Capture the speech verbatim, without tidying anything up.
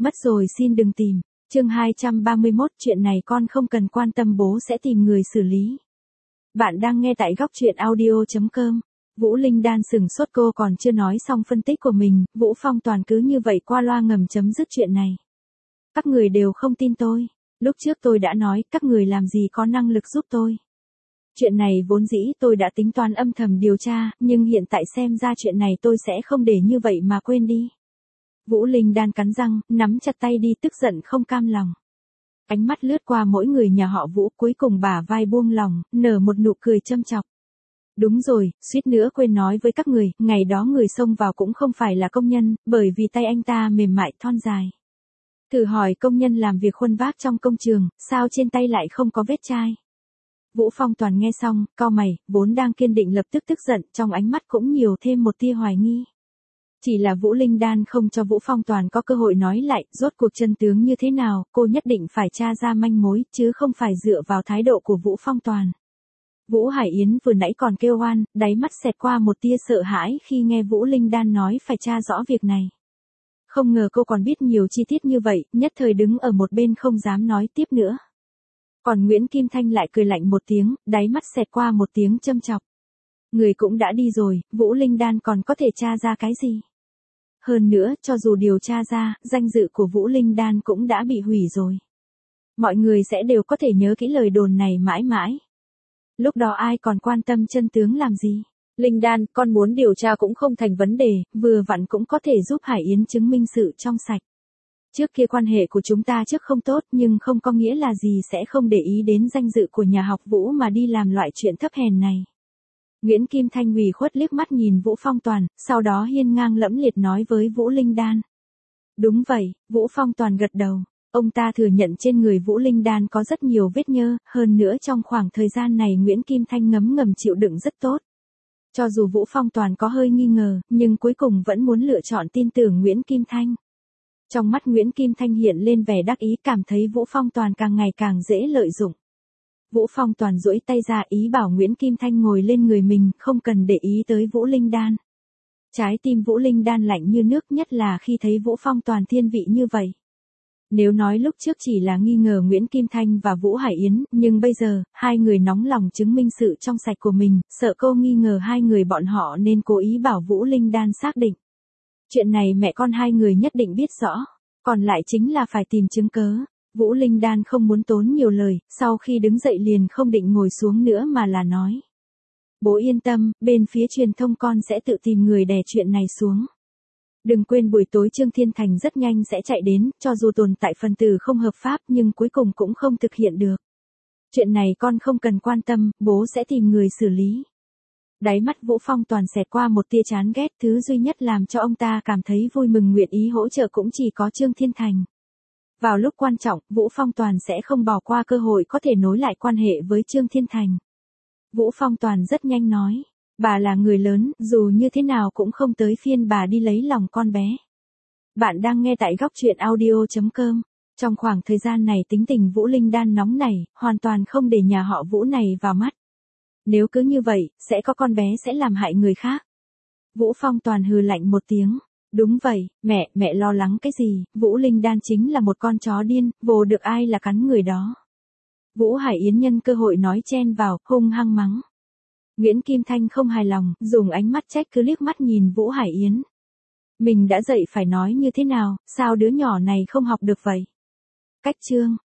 Mất rồi xin đừng tìm. Chương hai trăm ba mươi mốt, chuyện này con không cần quan tâm, bố sẽ tìm người xử lý. Bạn đang nghe tại góc truyện audio chấm com. Vũ Linh Đan sừng sốt, cô còn chưa nói xong phân tích của mình, Vũ Phong Toàn cứ như vậy qua loa ngầm chấm dứt chuyện này. Các người đều không tin tôi. Lúc trước tôi đã nói, các người làm gì có năng lực giúp tôi. Chuyện này vốn dĩ tôi đã tính toán âm thầm điều tra, nhưng hiện tại xem ra chuyện này tôi sẽ không để như vậy mà quên đi. Vũ Linh Đan cắn răng, nắm chặt tay đi, tức giận không cam lòng. Ánh mắt lướt qua mỗi người nhà họ Vũ, cuối cùng bả vai buông lòng, nở một nụ cười châm chọc. Đúng rồi, suýt nữa quên nói với các người, ngày đó người xông vào cũng không phải là công nhân, bởi vì tay anh ta mềm mại thon dài. Thử hỏi công nhân làm việc khuân vác trong công trường, sao trên tay lại không có vết chai? Vũ Phong Toàn nghe xong, cau mày, vốn đang kiên định lập tức tức giận, trong ánh mắt cũng nhiều thêm một tia hoài nghi. Chỉ là Vũ Linh Đan không cho Vũ Phong Toàn có cơ hội nói lại, rốt cuộc chân tướng như thế nào, cô nhất định phải tra ra manh mối, chứ không phải dựa vào thái độ của Vũ Phong Toàn. Vũ Hải Yến vừa nãy còn kêu oan, đáy mắt xẹt qua một tia sợ hãi khi nghe Vũ Linh Đan nói phải tra rõ việc này. Không ngờ cô còn biết nhiều chi tiết như vậy, nhất thời đứng ở một bên không dám nói tiếp nữa. Còn Nguyễn Kim Thanh lại cười lạnh một tiếng, đáy mắt xẹt qua một tiếng châm chọc. Người cũng đã đi rồi, Vũ Linh Đan còn có thể tra ra cái gì? Hơn nữa, cho dù điều tra ra, danh dự của Vũ Linh Đan cũng đã bị hủy rồi. Mọi người sẽ đều có thể nhớ kỹ lời đồn này mãi mãi. Lúc đó ai còn quan tâm chân tướng làm gì? Linh Đan, con muốn điều tra cũng không thành vấn đề, vừa vặn cũng có thể giúp Hải Yến chứng minh sự trong sạch. Trước kia quan hệ của chúng ta trước không tốt, nhưng không có nghĩa là gì sẽ không để ý đến danh dự của nhà học Vũ mà đi làm loại chuyện thấp hèn này. Nguyễn Kim Thanh ủy khuất liếc mắt nhìn Vũ Phong Toàn, sau đó hiên ngang lẫm liệt nói với Vũ Linh Đan. Đúng vậy, Vũ Phong Toàn gật đầu. Ông ta thừa nhận trên người Vũ Linh Đan có rất nhiều vết nhơ, hơn nữa trong khoảng thời gian này Nguyễn Kim Thanh ngấm ngầm chịu đựng rất tốt. Cho dù Vũ Phong Toàn có hơi nghi ngờ, nhưng cuối cùng vẫn muốn lựa chọn tin tưởng Nguyễn Kim Thanh. Trong mắt Nguyễn Kim Thanh hiện lên vẻ đắc ý, cảm thấy Vũ Phong Toàn càng ngày càng dễ lợi dụng. Vũ Phong Toàn duỗi tay ra ý bảo Nguyễn Kim Thanh ngồi lên người mình, không cần để ý tới Vũ Linh Đan. Trái tim Vũ Linh Đan lạnh như nước, nhất là khi thấy Vũ Phong Toàn thiên vị như vậy. Nếu nói lúc trước chỉ là nghi ngờ Nguyễn Kim Thanh và Vũ Hải Yến, nhưng bây giờ, hai người nóng lòng chứng minh sự trong sạch của mình, sợ cô nghi ngờ hai người bọn họ nên cố ý bảo Vũ Linh Đan xác định. Chuyện này mẹ con hai người nhất định biết rõ, còn lại chính là phải tìm chứng cớ. Vũ Linh Đan không muốn tốn nhiều lời, sau khi đứng dậy liền không định ngồi xuống nữa mà là nói. Bố yên tâm, bên phía truyền thông con sẽ tự tìm người đè chuyện này xuống. Đừng quên buổi tối Trương Thiên Thành rất nhanh sẽ chạy đến, cho dù tồn tại phần tử không hợp pháp nhưng cuối cùng cũng không thực hiện được. Chuyện này con không cần quan tâm, bố sẽ tìm người xử lý. Đáy mắt Vũ Phong Toàn xẹt qua một tia chán ghét, thứ duy nhất làm cho ông ta cảm thấy vui mừng nguyện ý hỗ trợ cũng chỉ có Trương Thiên Thành. Vào lúc quan trọng, Vũ Phong Toàn sẽ không bỏ qua cơ hội có thể nối lại quan hệ với Trương Thiên Thành. Vũ Phong Toàn rất nhanh nói, bà là người lớn, dù như thế nào cũng không tới phiên bà đi lấy lòng con bé. Bạn đang nghe tại góc truyện audio chấm com. Trong khoảng thời gian này tính tình Vũ Linh Đan nóng nảy, hoàn toàn không để nhà họ Vũ này vào mắt. Nếu cứ như vậy, sẽ có con bé sẽ làm hại người khác. Vũ Phong Toàn hừ lạnh một tiếng. Đúng vậy, mẹ, mẹ lo lắng cái gì, Vũ Linh Đan chính là một con chó điên, vồ được ai là cắn người đó. Vũ Hải Yến nhân cơ hội nói chen vào, hung hăng mắng. Nguyễn Kim Thanh không hài lòng, dùng ánh mắt trách cứ liếc mắt nhìn Vũ Hải Yến. Mình đã dạy phải nói như thế nào, sao đứa nhỏ này không học được vậy? Cách chương,